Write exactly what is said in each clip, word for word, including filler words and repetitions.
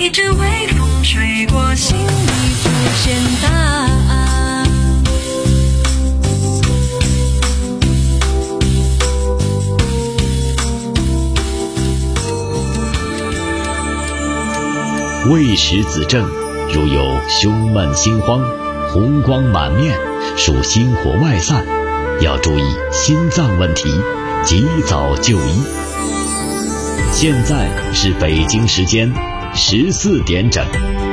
一阵微风吹过，心里浮现答案。 未识子正，如有胸闷心慌、红光满面，属心火外散，要注意心脏问题，及早就医。现在是北京时间十四点整。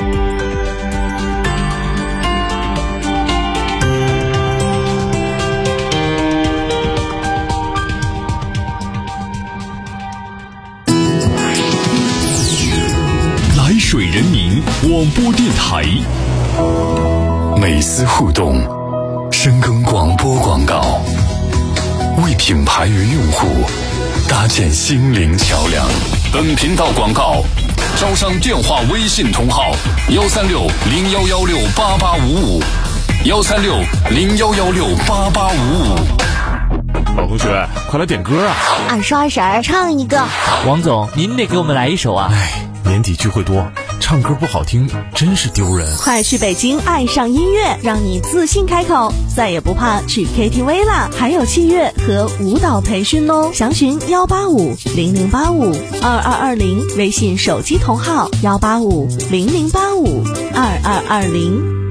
来水人民广播电台， 美思互动，深耕广播广告，为品牌与用户搭建心灵桥梁。 本频道广告招商电话微信同号幺三六零幺幺六八八五五幺三六零幺幺六八八五五。 老同学，快来点歌啊！ 二叔二婶儿唱一个。 王总，您得给我们来一首啊！ 哎，年底聚会多，唱歌不好听真是丢人。 快去北京爱上音乐，让你自信开口，再也不怕去 K T V 啦！还有器乐和舞蹈培训哦，详询幺八五零零八五二二二零，微信手机同号幺八五零零八五二二二零。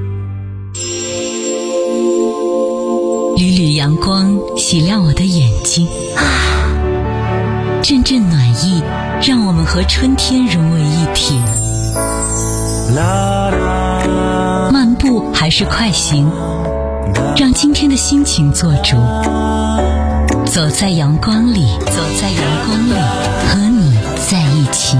缕缕阳光洗亮我的眼睛啊，阵阵暖意让我们和春天融为一体。漫步还是快行，让今天的心情做主。走在阳光里，走在阳光里，和你在一起。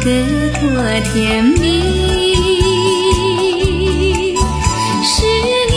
甜蜜，是你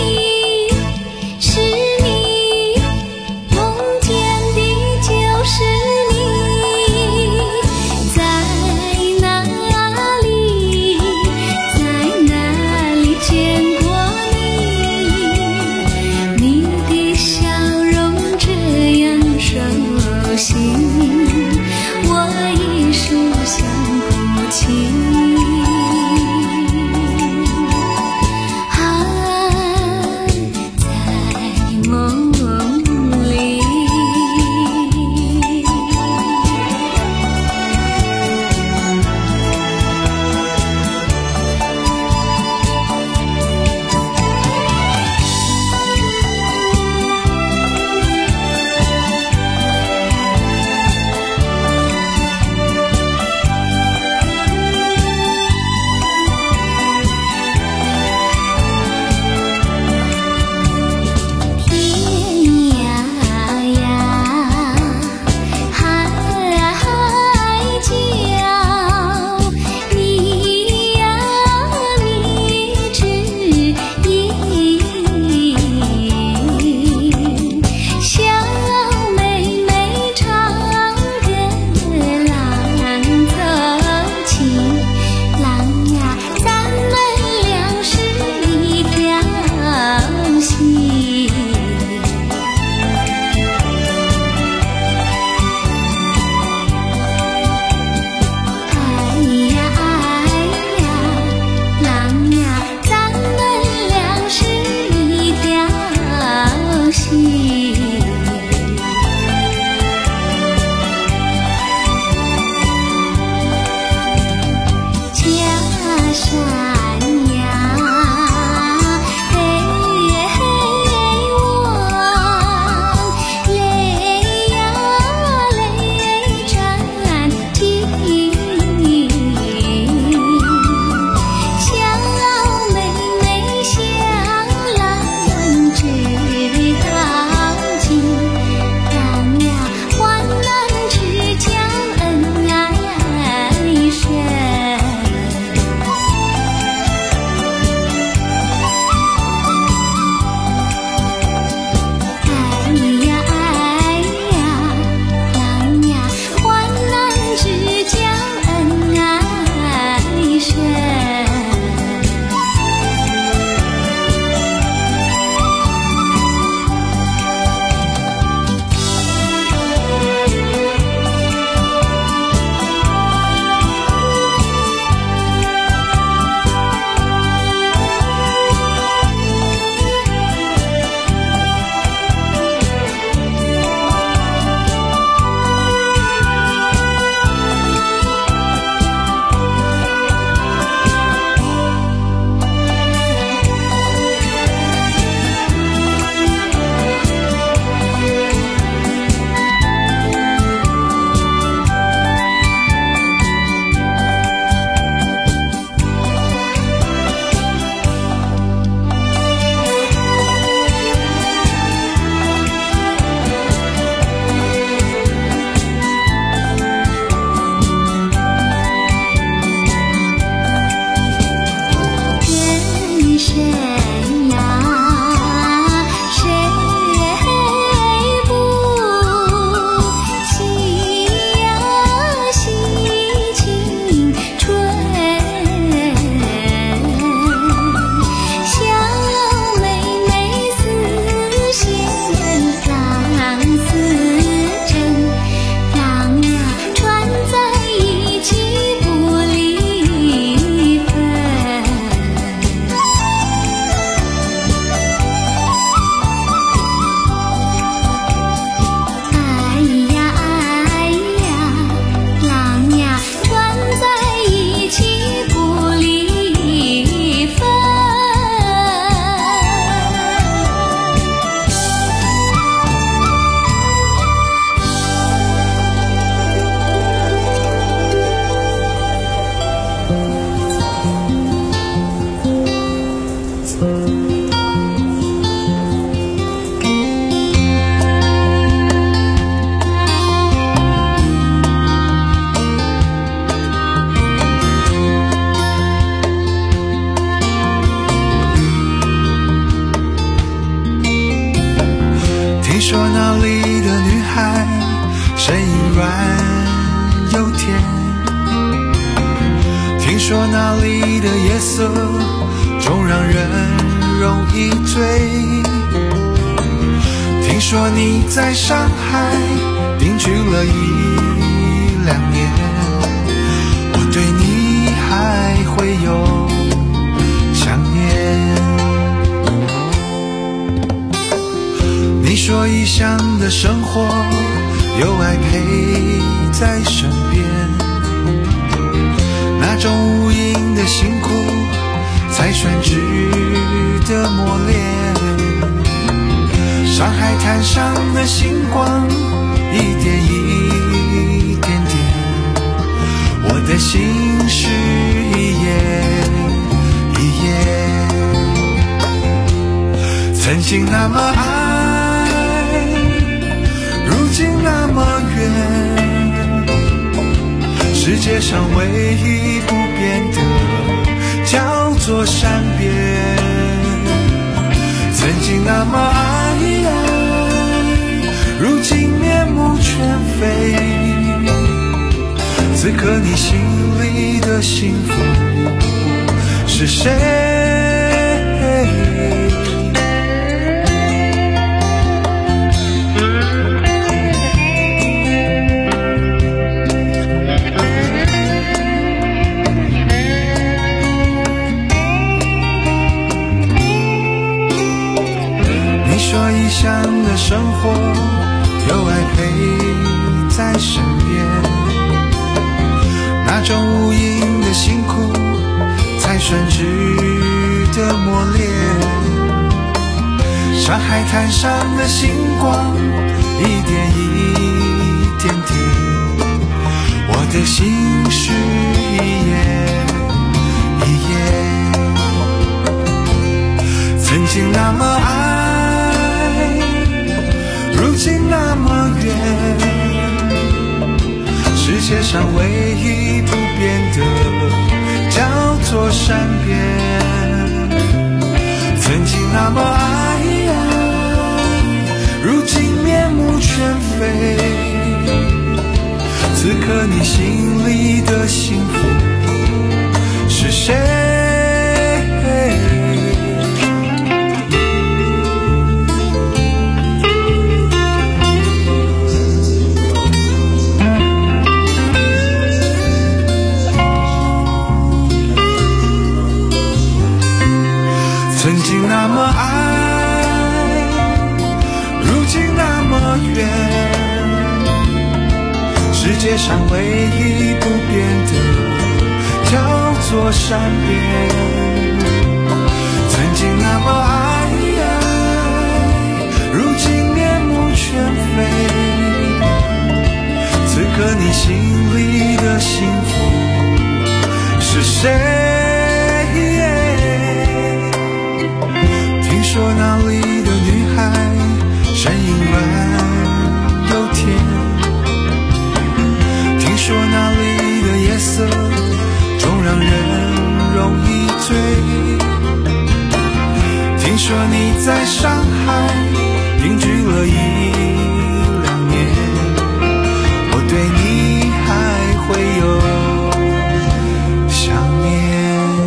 听说那里的女孩声音软又甜，听说那里的夜色总让人容易醉，听说你在上海定居了一两年，我对你还会有想念。你说异乡的生活有爱陪在身边，那种无垠的辛苦才算值得磨练。上海滩上的星光一点一点点，我的心是一页一页。曾经那么爱，如今那么远，世界上唯一不变的叫做善变。曾经那么爱，如今面目全非，此刻你心里的幸福是谁？说异乡的生活有爱陪在身边，那种无垠的辛苦才算值得磨练。上海滩上的星光一点一点点，我的心是一页一页。曾经那么爱，如今那么远，世界上唯一不变的叫做善变。曾经那么爱，如今面目全非，此刻你心里的幸福是谁？曾经那么爱，如今那么远，世界上唯一不变的叫做善变。曾经那么爱，如今面目全非，此刻你心里的幸福是谁？听说那里的女孩声音软又甜，听说那里的夜色总让人容易醉，听说你在上海定居了一两年，我对你还会有想念。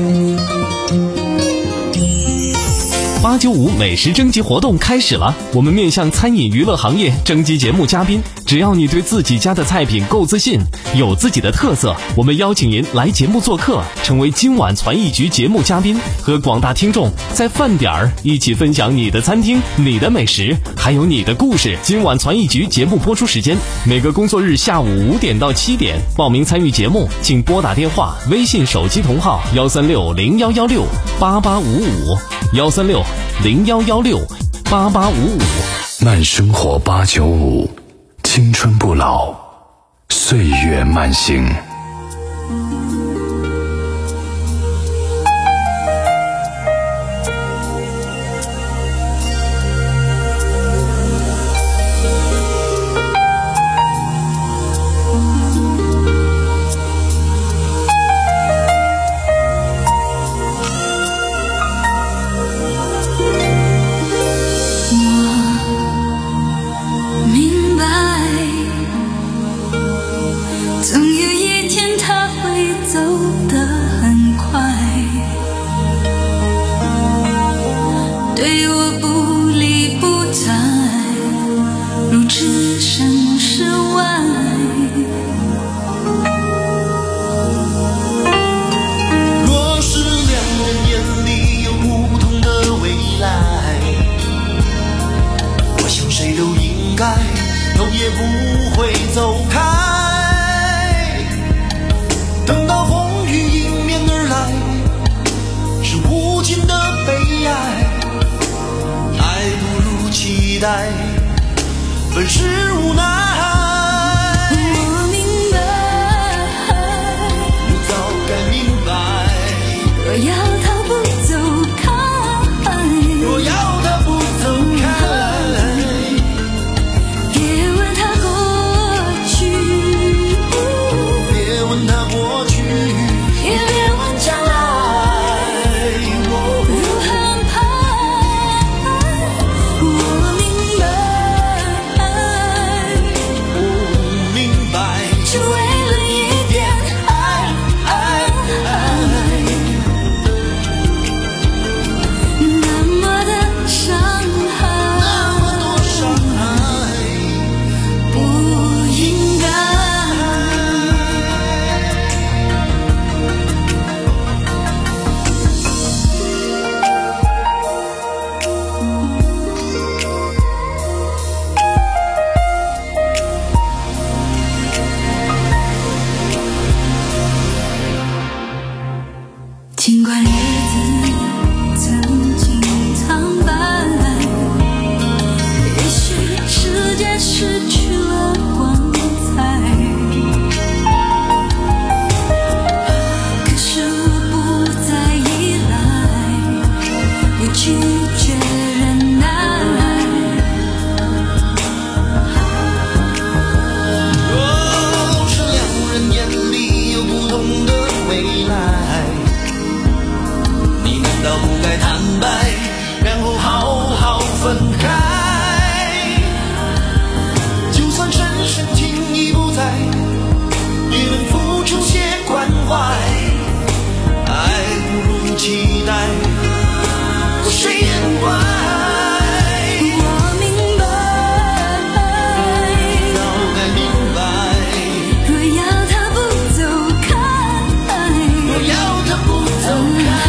八九五美食征集活动开始了，我们面向餐饮娱乐行业征集节目嘉宾，只要你对自己家的菜品够自信，有自己的特色，我们邀请您来节目做客，成为今晚传艺局节目嘉宾，和广大听众在饭点儿一起分享你的餐厅、你的美食，还有你的故事。今晚传艺局节目播出时间每个工作日下午五点到七点，报名参与节目请拨打电话、微信手机同号幺三六零幺幺六八八五五幺三六零幺幺六八八五五。 慢生活八九五，青春不老，岁月慢行。 对我不理不睬，如置身事外。 若是两人眼里有不同的未来，我想谁都应该头也不会走开。等到风雨迎面而来，是无尽的悲哀，爱不如期待，本是无奈。 我明白， 我早该明白， 若要他不走开， 若要他不走开， 别问他过去， 别问他过去， 也别问将来。 尽管日子曾经苍白，也许世界失去了光彩，可是我不再依赖，不拒绝忍耐。 若是两人眼里有不同的未来，难道不该坦白，然后好好分开？就算深深情已不在，也能付出些关怀。爱不如期待，我谁也不怪。 我明白， 早该明白， 若要他不走开， 若要他不走开，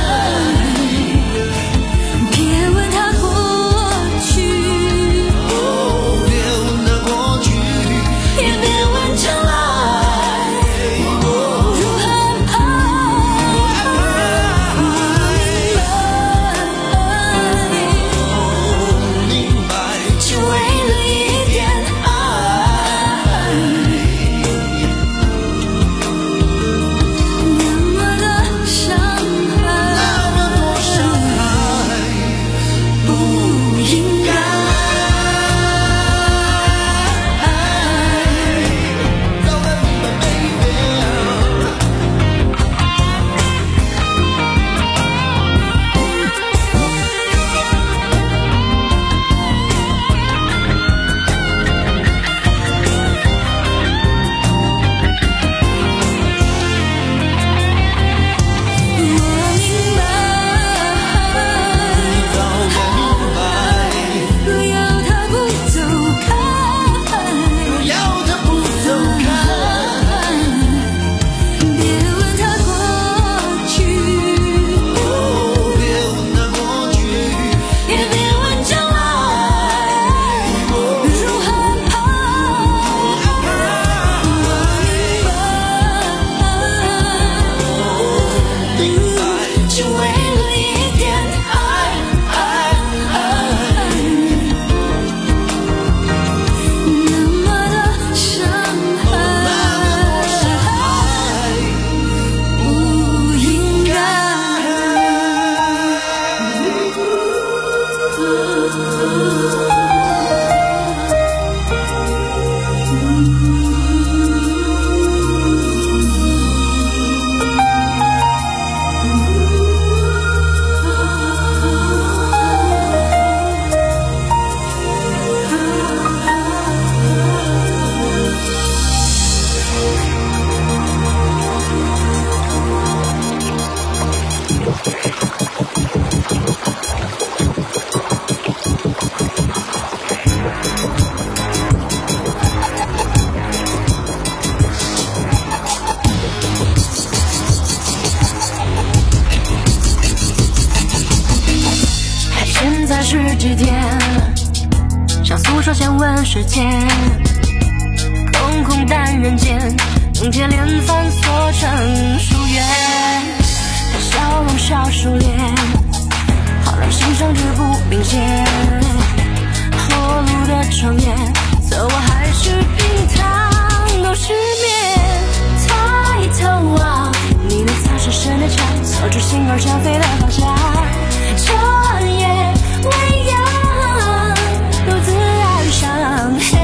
是几天，像诉说前问世间，空空淡人间，用铁链反锁成疏远。他笑容笑熟练，好让心上之不明显。后路的窗沿，走我还是平躺都失眠。抬头望，你那藏深深的墙，锁住心儿想飞的方向。彻夜未央，独自岸上。嘿，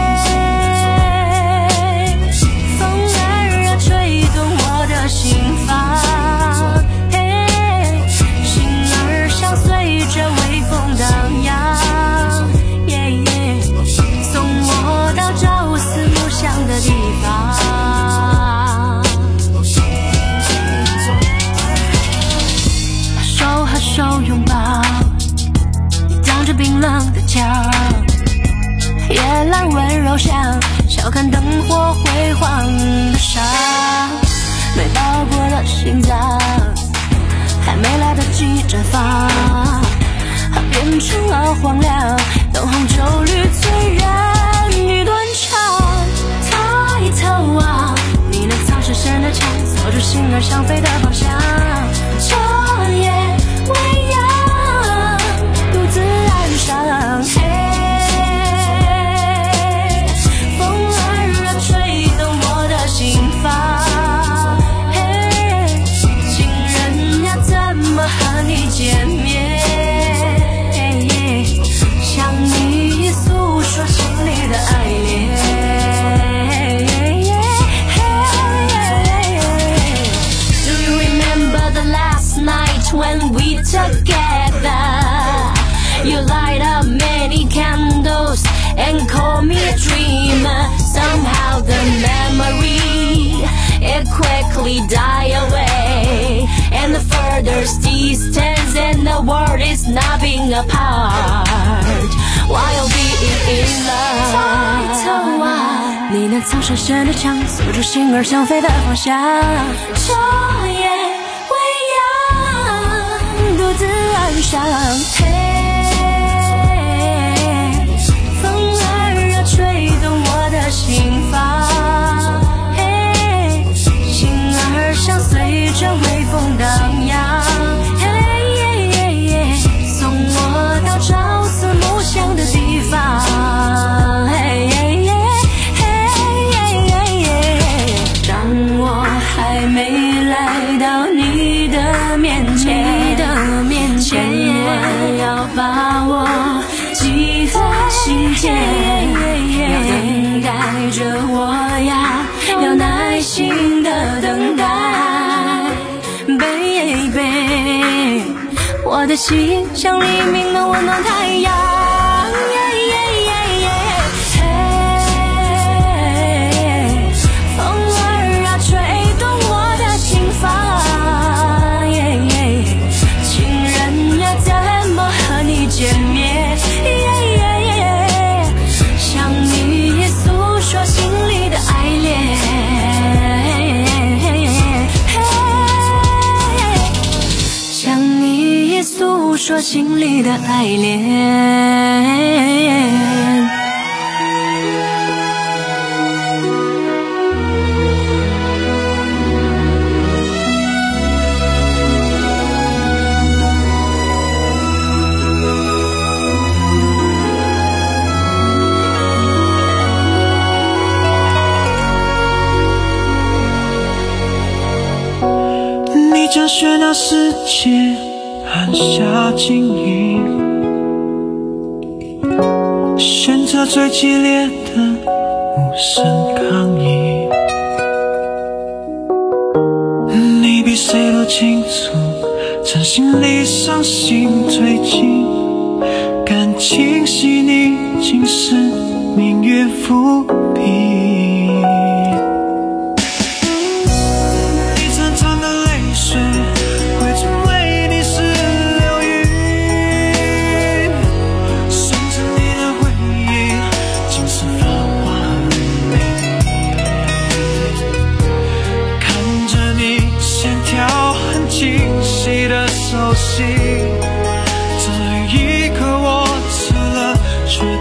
风儿啊吹动我的心房，嘿，心儿像随着微风荡漾，耶耶，送我到朝思暮想的地方。手和手拥抱，挡着冰冷的墙，夜阑温柔乡，笑看灯火辉煌的伤，没抱过了心脏，还没来得及绽放，变成了荒凉，灯红酒绿醉人欲断肠。抬头望，你那藏深深的墙，锁住心儿想飞的方向。彻夜未央，独自岸上。嘿，风儿啊吹动我的心房，嘿，情人呀怎么和你见面？向你诉说心里的爱恋。Do you remember the last night when we together? You light up many candles and call me a dreamer. Somehow the memory, it quickly die away, and the furthest distance and the world is not being apart while being in love. 抬头望，你那藏深深的墙，锁住心儿想飞的方向。彻夜未央，独自岸上。风儿啊吹动我的心房，嘿，心儿像随着微风荡漾，嘿，送我到朝思暮想的地方，嘿，当我还没来到你的面前，千万要把我记在心间，要等待着我呀，要耐心的等待 ，baby， 我的心像黎明的温暖太阳。见面，向你诉说心里的爱恋，向你诉说心里的爱恋。 将喧闹世界按下静音，选择最激烈的无声抗议。你比谁都清楚，真心离伤心最近，感情细腻竟是命运伏笔。 熟悉，这一刻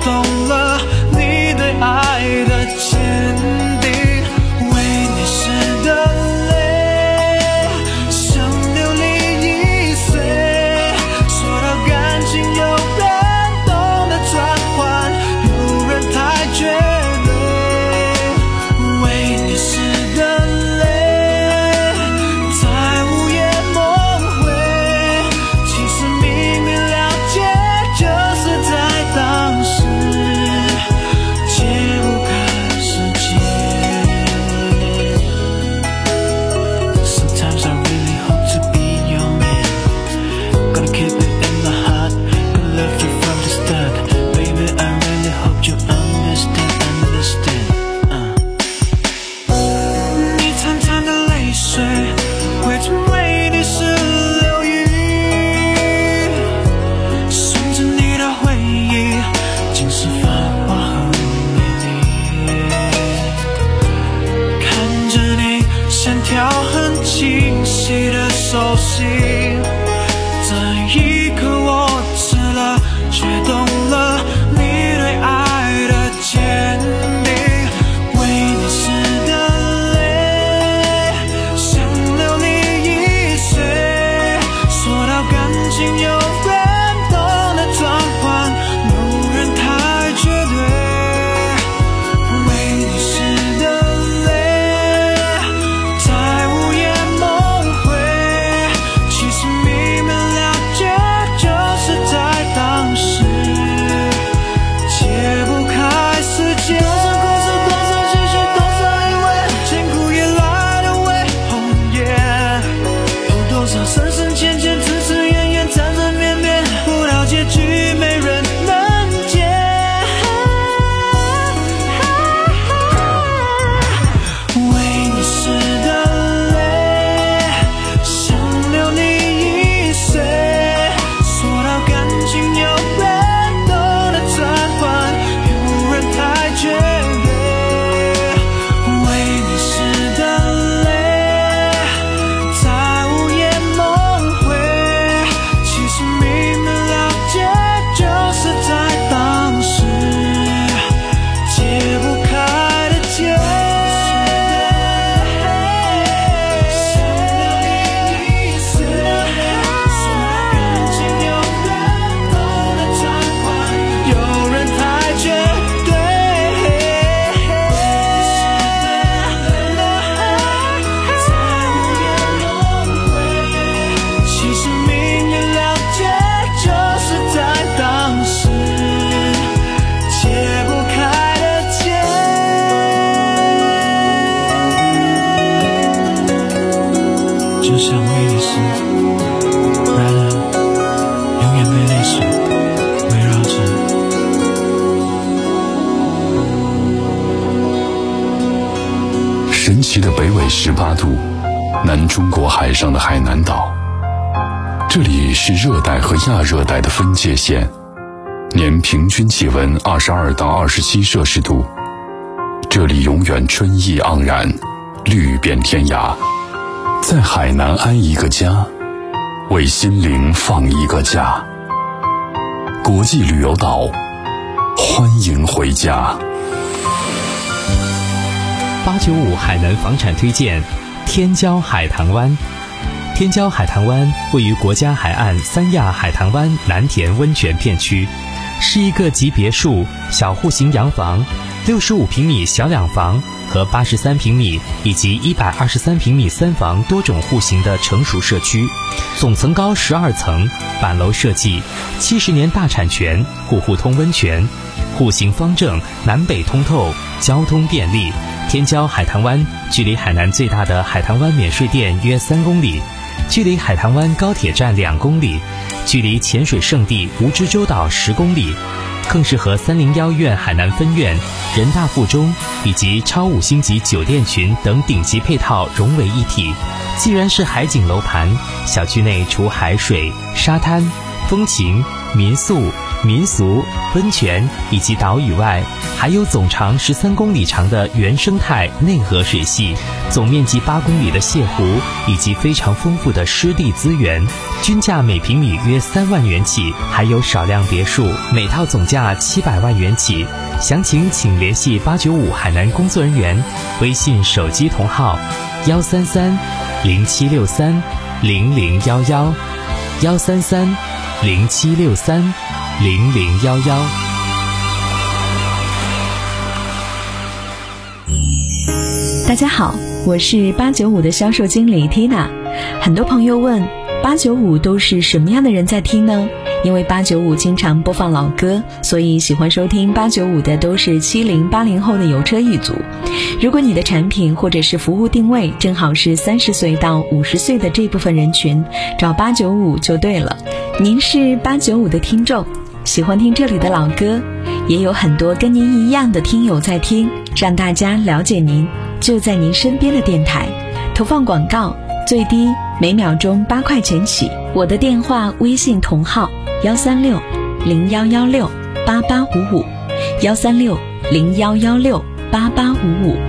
懂了你对爱的坚定，为你湿的泪像流离易碎，说到感情有变动的转换，有人太绝对，为你湿的泪在午夜梦回，其实明明了解，就是在当时解不开世界。 Sometimes I really hope to be your man, gonna keep it in my heart, gonna love you from the start. Baby, I really hope you understand, understand. uh. 你潺潺的泪水会成为你是流语，顺着你的回忆尽是繁华和美丽，看着你线条很清晰的手心，这一刻我吃了却懂了你对爱的坚定，为你湿的泪像流离易碎，说到感情有变动的转换，有人太绝对，为你湿的泪在午夜梦回，其实明明了解，就是在当时解不开世界。多少故事，多少情绪，多少以为，千古以来的为红颜，有多少深深浅浅，只是远远，缠缠绵绵，不到结局没人能解。为你湿的泪像流离易碎，说到感情有变动的转换，有人太绝对，为你湿的泪在午夜梦回，其实明明了解，就是在当时解不开的结。有人太绝对，在午夜梦回，其实明明了解，就是在当时解不开的结。就像威尼斯，然而永远被泪水围绕着。 神奇的北纬十八度，南中国海上的海南岛，这里是热带和亚热带的分界线，年平均气温二十二到二十七摄氏度。这里永远春意盎然，绿遍天涯。在海南安一个家，为心灵放一个假。国际旅游岛，欢迎回家。 八九五海南房产推荐天骄海棠湾。天骄海棠湾位于国家海岸三亚海棠湾蓝田温泉片区，是一个集别墅、小户型洋房、六十五平米小两房和八十三平米以及一百二十三平米三房多种户型的成熟社区，总层高十二层，板楼设计，七十年大产权，户户通温泉，户型方正，南北通透，交通便利。天骄海棠湾距离海南最大的海棠湾免税店约三公里，距离海棠湾高铁站两公里，距离潜水圣地蜈支洲岛十公里，更适合三零幺院海南分院、人大附中以及超五星级酒店群等顶级配套融为一体。既然是海景楼盘，小区内除海水、沙滩、风情、民宿、民俗、温泉以及岛屿外，还有总长十三公里长的原生态内河水系， 总面积八公里的泻湖以及非常丰富的湿地资源，均价每平米约三万元起，还有少量别墅，每套总价七百万元起。详情请联系八九五海南工作人员，微信手机同号幺三三零七六三零零幺幺幺三三零七六三零零幺幺。 大家好，我是八九五的销售经理 Tina。 很多朋友问八九五都是什么样的人在听呢？因为八九五经常播放老歌，所以喜欢收听八九五的都是七零八零后的有车一族。如果你的产品或者是服务定位正好是三十岁到五十岁的这部分人群，找八九五就对了。您是八九五的听众，喜欢听这里的老歌，也有很多跟您一样的听友在听，让大家了解您，就在您身边的电台。投放广告最低每秒钟八块钱起，我的电话微信同号幺三六零幺幺六八八五五幺三六零幺幺六八八五五。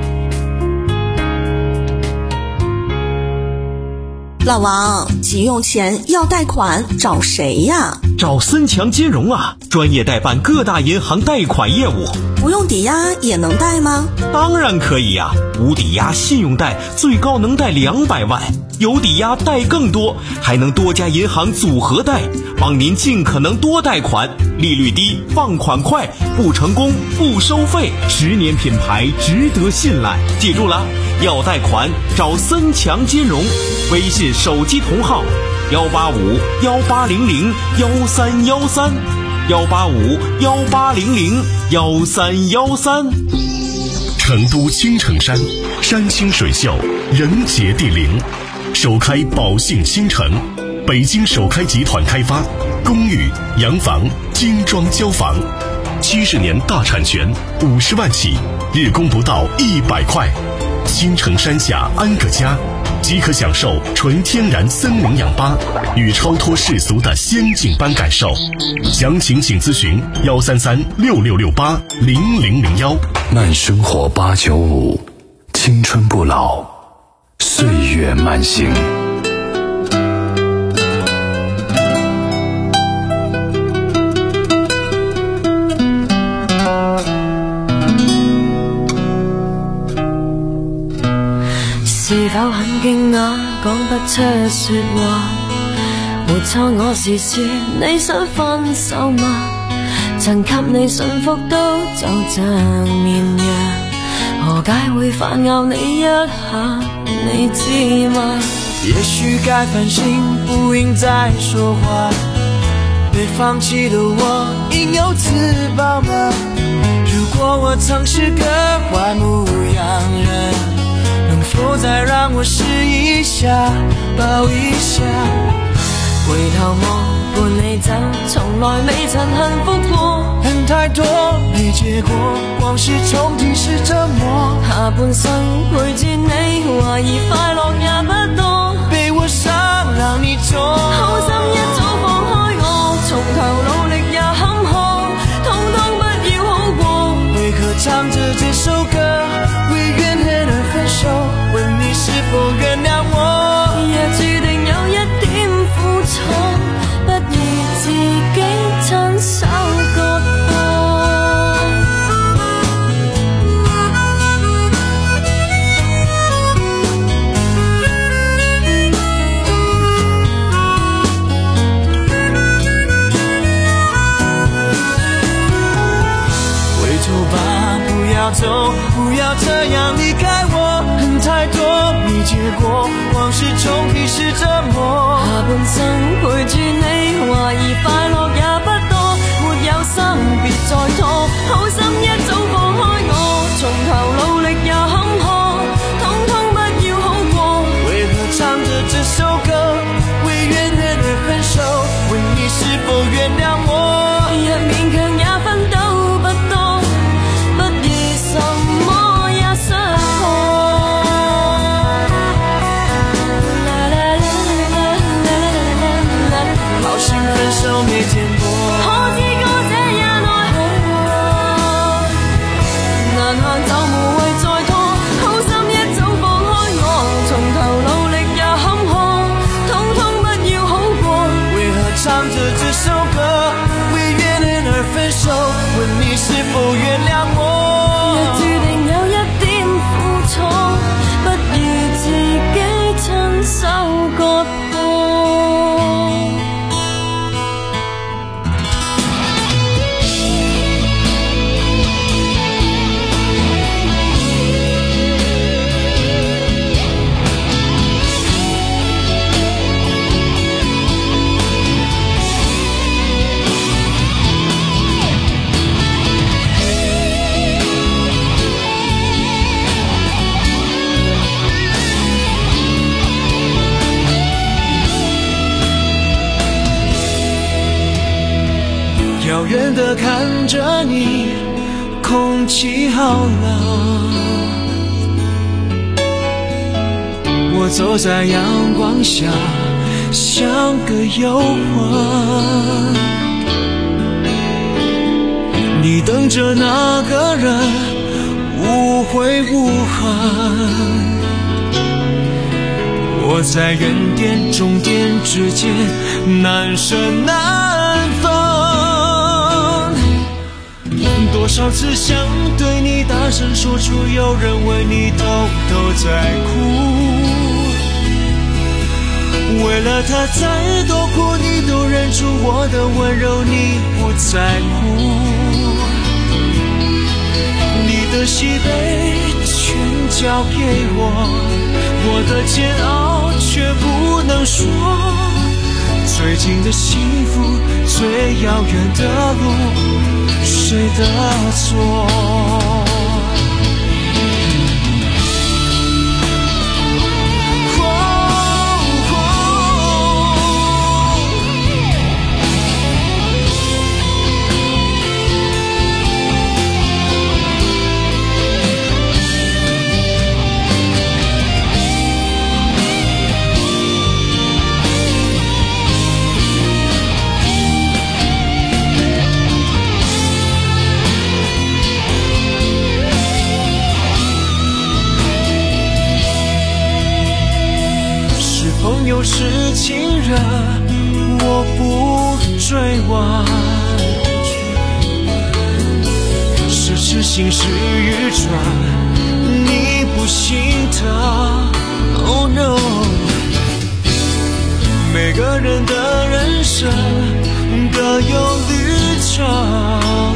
老王，急用钱要贷款找谁呀？ 找森强金融啊，专业代办各大银行贷款业务。 不用抵押也能贷吗？ 当然可以呀、啊，无抵押信用贷最高能贷两百万，有抵押贷更多，还能多家银行组合贷，帮您尽可能多贷款，利率低，放款快，不成功不收费，十年品牌值得信赖。记住了，要贷款找森强金融，微信手机同号幺八五幺八零零幺三幺三幺八五幺八零零幺三幺三。 成都青城山，山清水秀，人杰地灵，首开宝信新城，北京首开集团开发，公寓、洋房、精装交房，七十年大产权，五十万起，日供不到一百块。青城山下安个家，即可享受纯天然森林氧吧与超脱世俗的仙境般感受。详情请咨询幺三三六六六八零零零幺。 慢生活八九五，青春不老，岁月慢行。 是否很驚訝講不出說話？沒錯，我是說你想分手嗎？曾給你信服都就像綿羊，何解會反咬你一下？你知嗎？ 也許該反省，不應再說話。被放棄的我應有自保嗎？如果我曾是個壞牧羊人，能否再讓我試一下，抱一下？回頭望伴你走，從來未曾幸福過，恨太多沒結果，往事重提是折磨。下半生陪住你，懷疑快樂也不多，被我傷讓你痛，好心一早放開我，從頭努力也坎坷，通通不要好過。為何唱着這首歌，為怨恨而分手？問你是否原諒我？也注定有一點苦楚，不如自己親手割破。回頭吧，不要走，不要這樣離開我，恨太多沒結果，往事重提是折磨。下半生陪住你，懷疑快樂也不多，沒有心別再拖，好心一早放開我，從頭努力也坎坷，通通不要好過。為何唱着這首歌，為怨恨而分手？問你是否原諒我？也勉強也奮鬥不多，不如什麼也傷破。好心分手沒見過。 遥远地看着你，空气好冷。我走在阳光下，像个游魂。你等着那个人，无悔无恨。我在原点终点之间，难舍难分。多少次想对你大声说出，有人为你偷偷在哭。为了他再多苦，你都忍住我的温柔，你不在乎。你的喜悲全交给我，我的煎熬却不能说。最近的幸福，最遥远的路，谁的错？朋友是情人，我不追问。是痴心是愚蠢，你不心疼。Oh no， 每个人的人生各有旅程。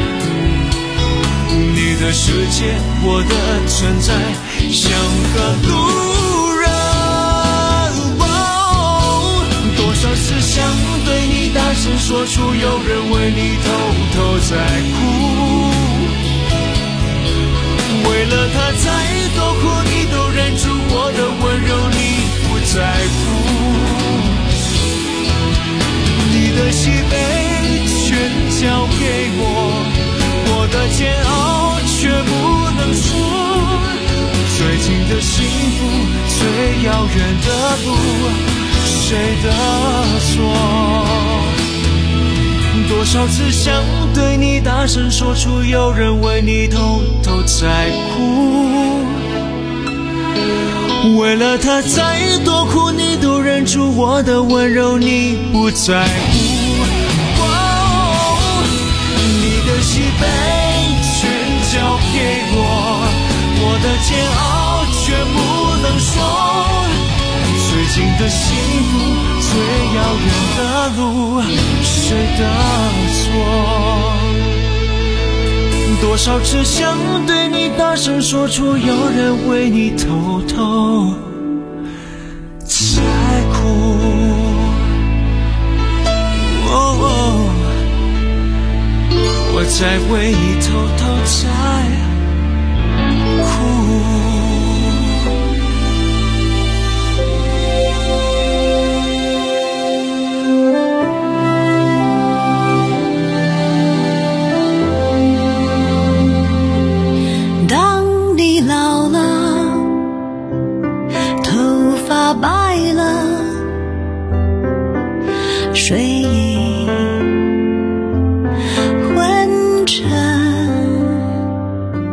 你的世界，我的存在，像个路人。多少次想对你大声说出，有人为你偷偷在哭。为了他再多苦，你都忍住我的温柔，你不在乎。你的喜悲全交给我，我的煎熬却不能说。最近的幸福，最遥远的路，谁的错？多少次想对你大声说出，有人为你偷偷在哭。为了他再多苦，你都忍住我的温柔，你不在乎。哦，你的喜悲全交给我，我的煎熬却不能说。最近的幸福，最遥远的路，谁的错？多少次想对你大声说出，有人为你偷偷在哭。哦，我在为你偷偷在哭。 白了，睡意昏沉，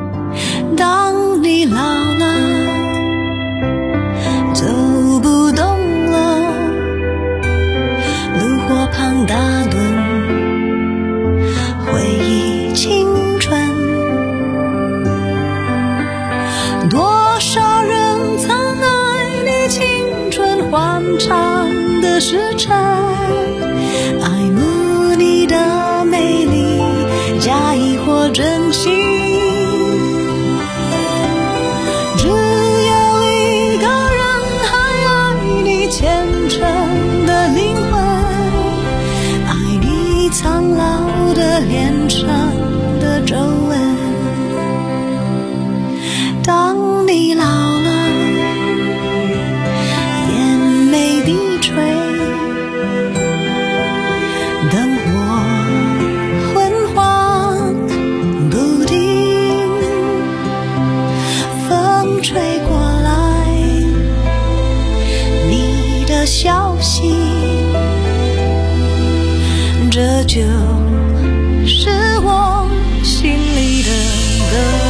就是我心里的歌。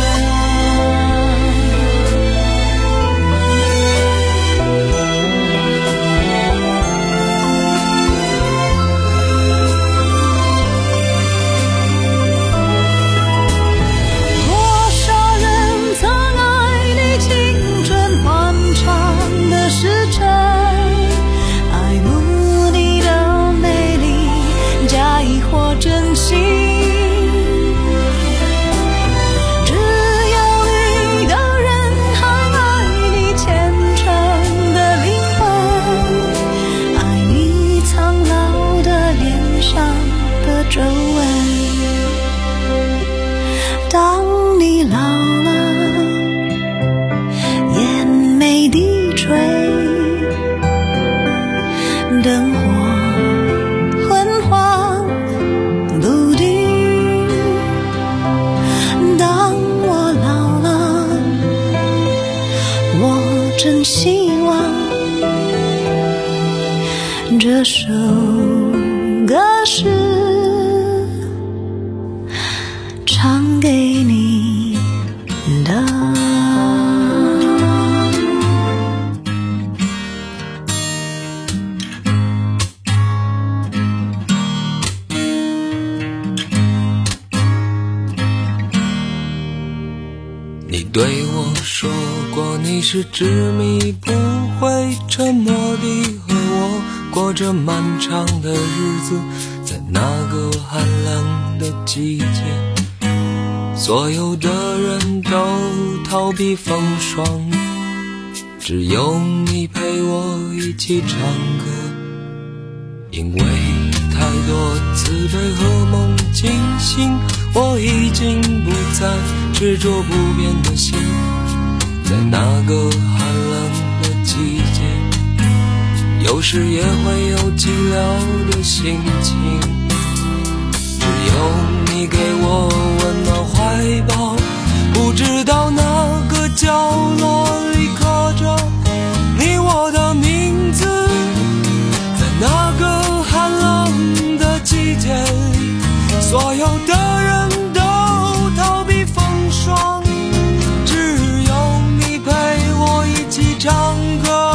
这首歌是唱给你的。 你对我说过，你是执迷不会沉默地和我过着漫长的日子，在那个寒冷的季节，所有的人都逃避风霜，只有你陪我一起唱歌。因为太多慈悲和梦惊醒，我已经不再执着不变的心，在那个寒冷的季节，有时也会有寂寥的心情，只有你给我温暖怀抱，不知道哪个角落里刻着你我的名字，在那个寒冷的季节里，所有的人都逃避风霜，只有你陪我一起唱歌。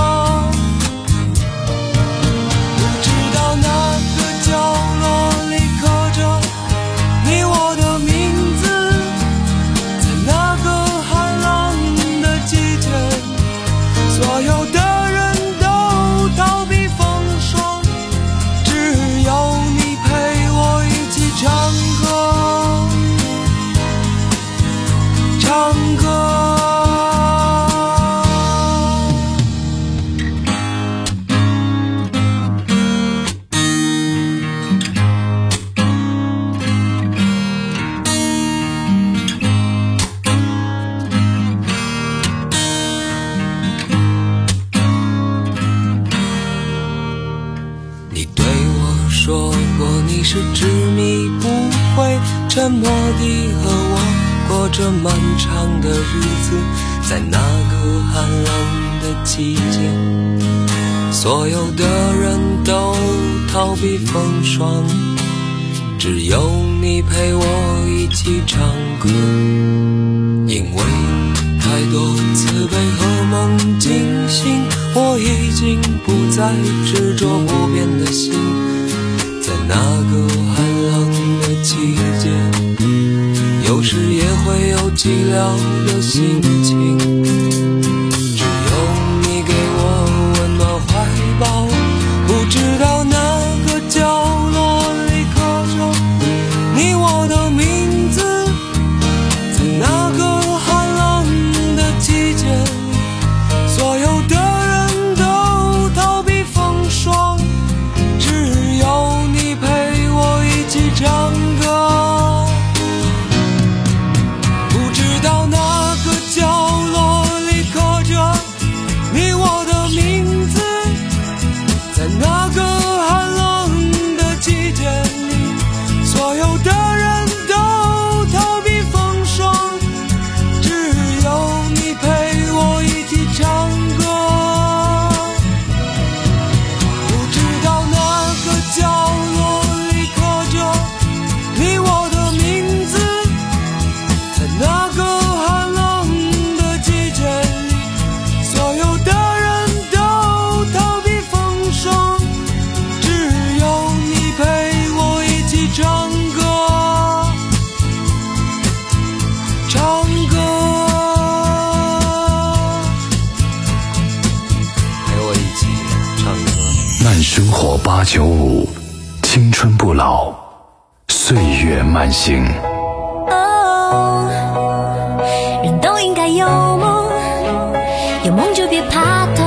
是执迷不会沉默地和我过着漫长的日子，在那个寒冷的季节，所有的人都逃避风霜，只有你陪我一起唱歌。因为太多慈悲和梦惊醒，我已经不再执着不变的心，在那个寒冷的季节，有时也会有寂寥的心情，只有你给我温暖怀抱，不知道哪个角落里刻着你我的名字，在那个寒冷的季节里，所有的人都逃避风霜，只有你陪我一起唱歌。不知道哪个角落八九五，青春不老，岁月慢行。 哦，人都应该有梦，有梦就别怕痛。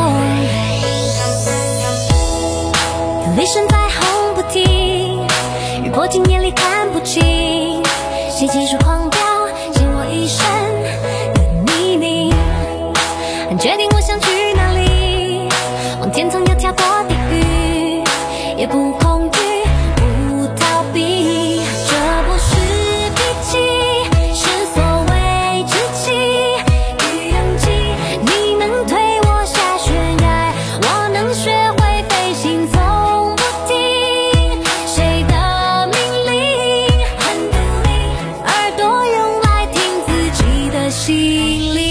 有雷声在轰不停，雨泼进眼里看不清，谁技术狂飙，欠我一生的泥泞。很决定我想去哪里，往天堂要跳过地狱，也不恐惧，不逃避。这不是脾气，是所谓志气与勇气。你能推我下悬崖，我能学会飞行，从不听谁的命令。很独立，耳朵用来听自己的心灵。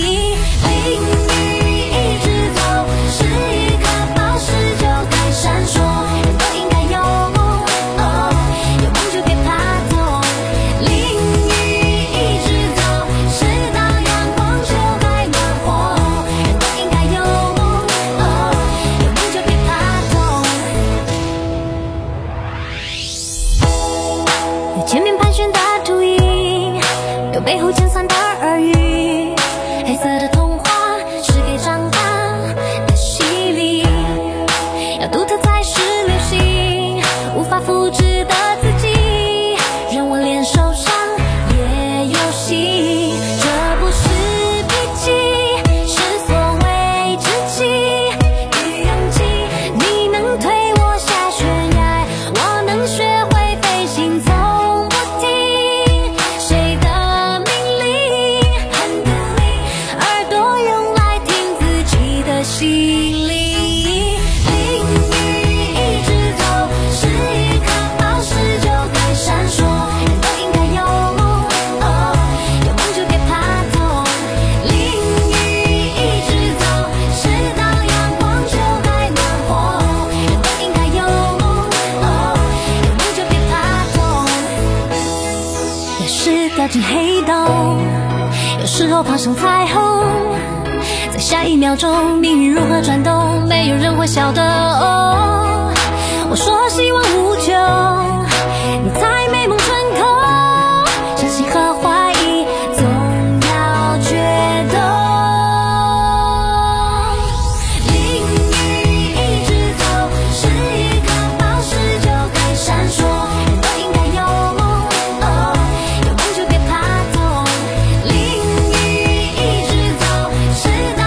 前面盘旋的秃鹰，有背后尖酸的耳语，黑色的童话是给长大的洗礼，要独特才是流行，无法复制的自己，让我连受伤也有戏。这不是脾气，是所谓志气与勇气。你能推我下悬崖，我能学会飞行，从心里，淋雨一直走，是一颗宝石就该闪烁。人都应该有梦，哦，有梦就别怕痛。淋雨一直走，直到阳光就该暖和。人都应该有梦，哦，有梦就别怕痛。也是掉进黑洞，有时候爬上彩虹。在下一秒钟，命运如何转动，没有人会晓得。哦，我说希望无穷，你才美梦成空。相信和怀疑，总要决斗。淋雨一直走，是一颗宝石就该闪烁。人都应该有梦，哦，有梦就别怕痛。淋雨一直走，是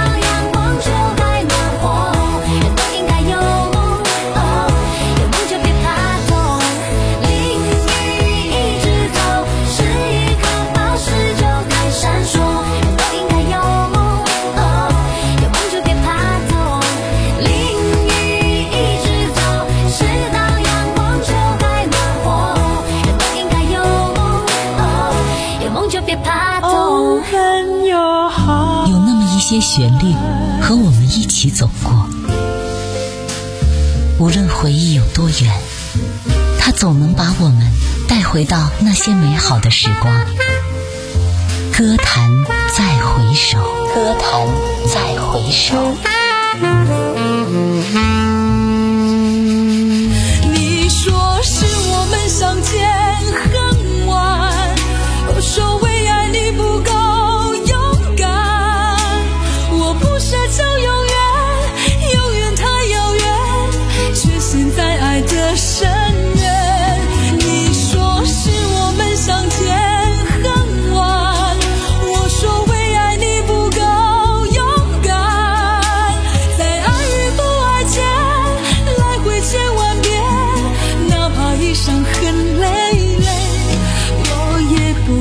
有那么一些旋律和我们一起走过，无论回忆有多远，它总能把我们带回到那些美好的时光。歌坛再回首，歌坛再回首。 你说是我们相见恨晚，我说为爱你不够勇敢，我不奢求永远，永远太遥远，却陷在爱的深渊。你说是我们相见恨晚，我说为爱你不够勇敢，在爱与不爱间来回千万遍，哪怕一伤痕累累，我也不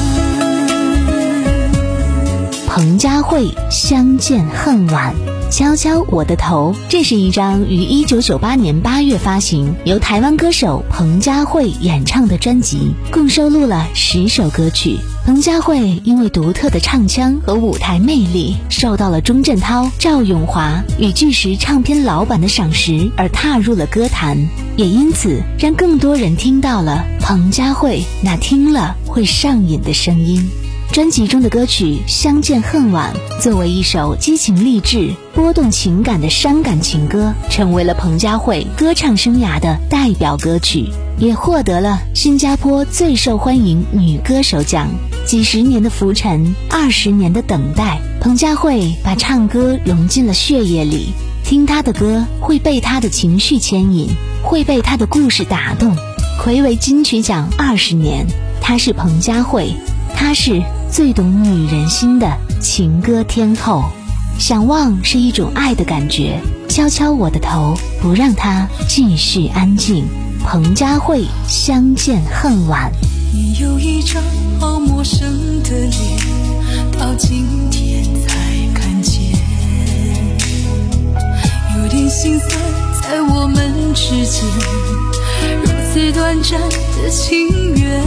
管。 彭佳慧相见恨晚，敲敲我的头。这是一张于一九九八年八月发行，由台湾歌手彭佳慧演唱的专辑，共收录了十首歌曲。彭佳慧因为独特的唱腔和舞台魅力，受到了钟镇涛、赵咏华与巨石唱片老板的赏识，而踏入了歌坛，也因此让更多人听到了彭佳慧那听了会上瘾的声音。 专辑中的歌曲《相见恨晚》作为一首激情励志、波动情感的伤感情歌，成为了彭佳慧歌唱生涯的代表歌曲，也获得了新加坡最受欢迎女歌手奖。几十年的浮沉，二十年的等待，彭佳慧把唱歌融进了血液里。听她的歌，会被她的情绪牵引，会被她的故事打动。睽违金曲奖二十年，她是彭佳慧，她是最懂女人心的情歌天后。想忘是一种爱的感觉，敲敲我的头，不让它继续安静。彭佳慧，相见恨晚。 你有一张好陌生的脸，到今天才看见，有点心酸在我们之间，如此短暂的情缘。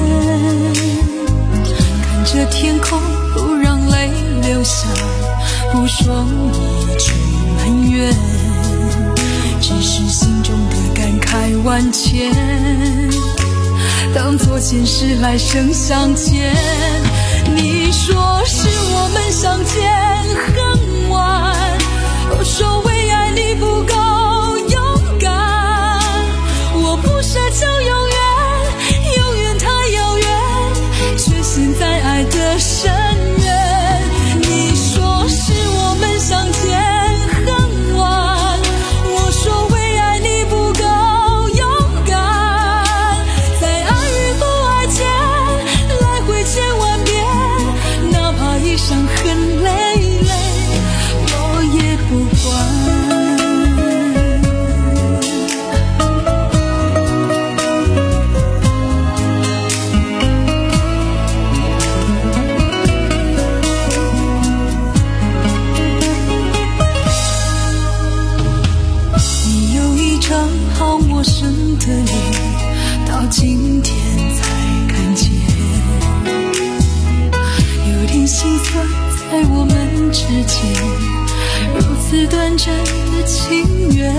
看着天空，不让泪流下，不说一句埋怨，只是心中的感慨万千，当作前世来生相见。你说是我们相见恨晚，我说为爱你不够勇敢，我不奢求永远，永远太遥远，却陷在爱的深渊。你说是我们相见恨晚，我说为爱你不够勇敢，在爱与不爱间来回千万遍，哪怕一伤痕累累，我也不管。你有一张好陌生的脸，到今天才看见，有点心酸在我们之间，如此短暂的情缘。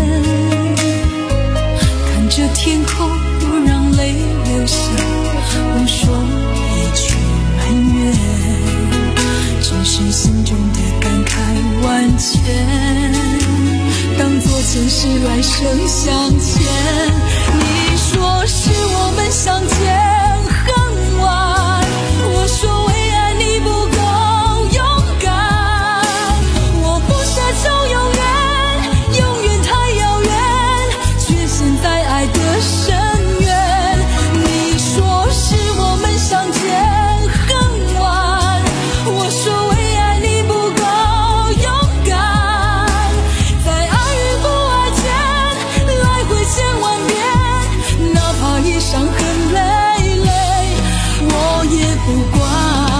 看着天空，不让泪流下，不说一句埋怨，只是心中的感慨万千，当作前世来生相牵。你说是我们相见恨晚，我说为爱你不够勇敢，我不奢求永远，永远太遥远，却陷在爱的深渊。你说是我们相见恨晚，我说为爱你不够勇敢，在爱与不爱间来回千万遍，哪怕一伤痕累累，我也不管。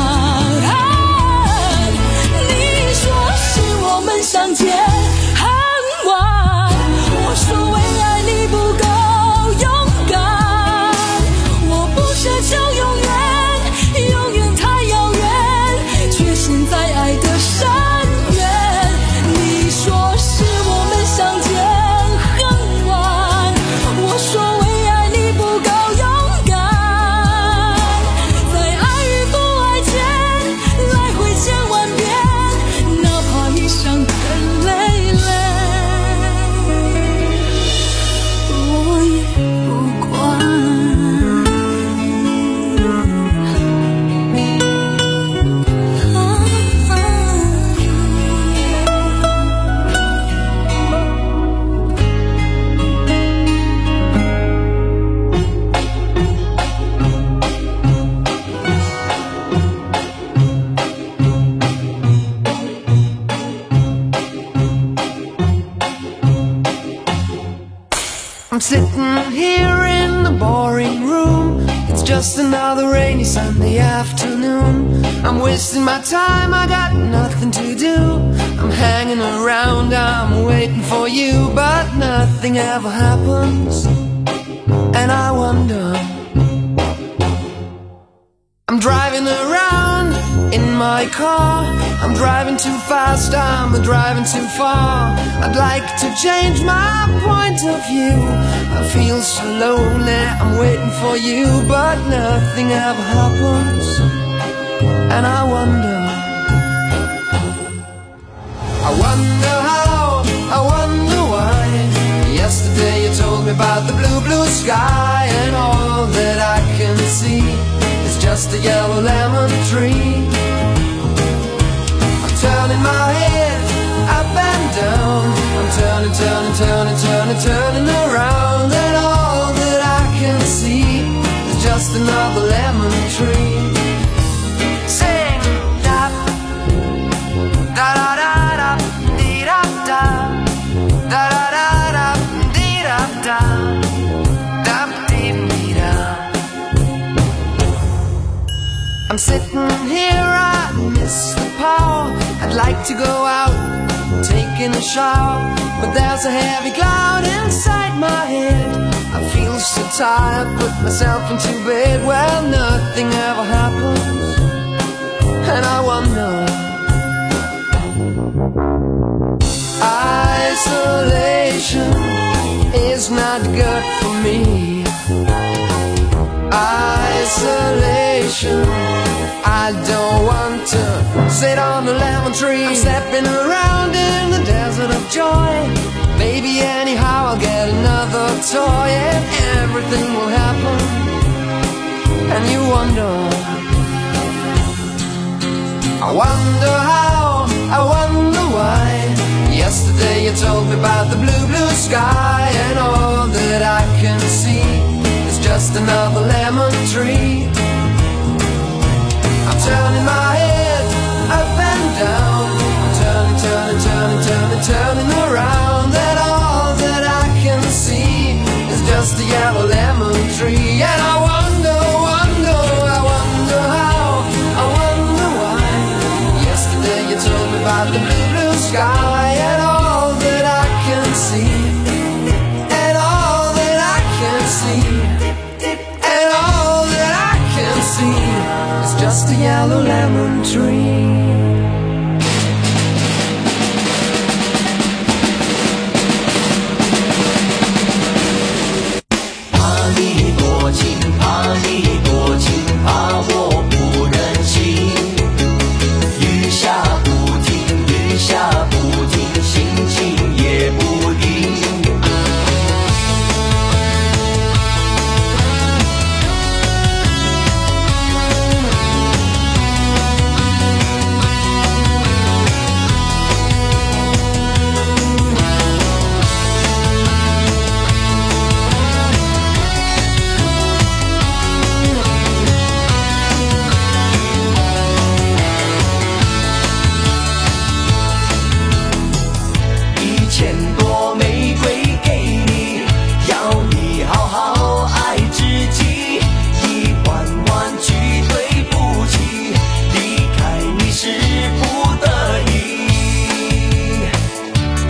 你说是我们相见恨晚，我说为爱你不够勇敢，我不奢求永远，永远太遥远，却陷在爱的深渊。你说是我们相见恨晚，我说为爱你不够勇敢，在爱与不爱间来回千万遍，哪怕一伤痕累累，我也不管。 I'm sitting here in the boring room. It's just another rainy Sunday afternoon. I'm wasting my time, I got nothing to do. I'm hanging around, I'm waiting for you, but nothing ever happens. And I wonder, I'm driving around in my car, I'm driving too fast, I'm driving too far. I'd like to change my point of view. I feel so lonely, I'm waiting for you, but nothing ever happens. And I wonder, I wonder how, I wonder why. Yesterday you told me about the blue, blue sky, and all that I can see is just a yellow lemon tree. I'm turning my head up and down, I'm turning, turning, turning, turning, turning around, and all that I can see is just another lemon tree. Sing da da da da da dee da da da da da dee da da da dee dee da. I'm sitting here, I miss the power. I'd like to go out, taking a shower, but there's a heavy cloud inside my head. I feel so tired, put myself into bed. Well, nothing ever happens, and I wonder. Isolation is not good for me. Isolation, I don't want to sit on a lemon tree. I'm stepping around in the desert of joy. Maybe anyhow I'll get another toy, and everything will happen. And you wonder, I wonder how, I wonder why. Yesterday you told me about the blue, blue sky, and all that I can see is just another lemon tree. I'm turning my head up and down, I'm turning, turning, turning, turning, turning around, and all that I can see is just a yellow lemon tree. And I wonder, wonder, I wonder how, I wonder why. Yesterday you told me about the blue, blue sky, and all that I can see, and all that I can see, and all that I can see is just a yellow lemon tree.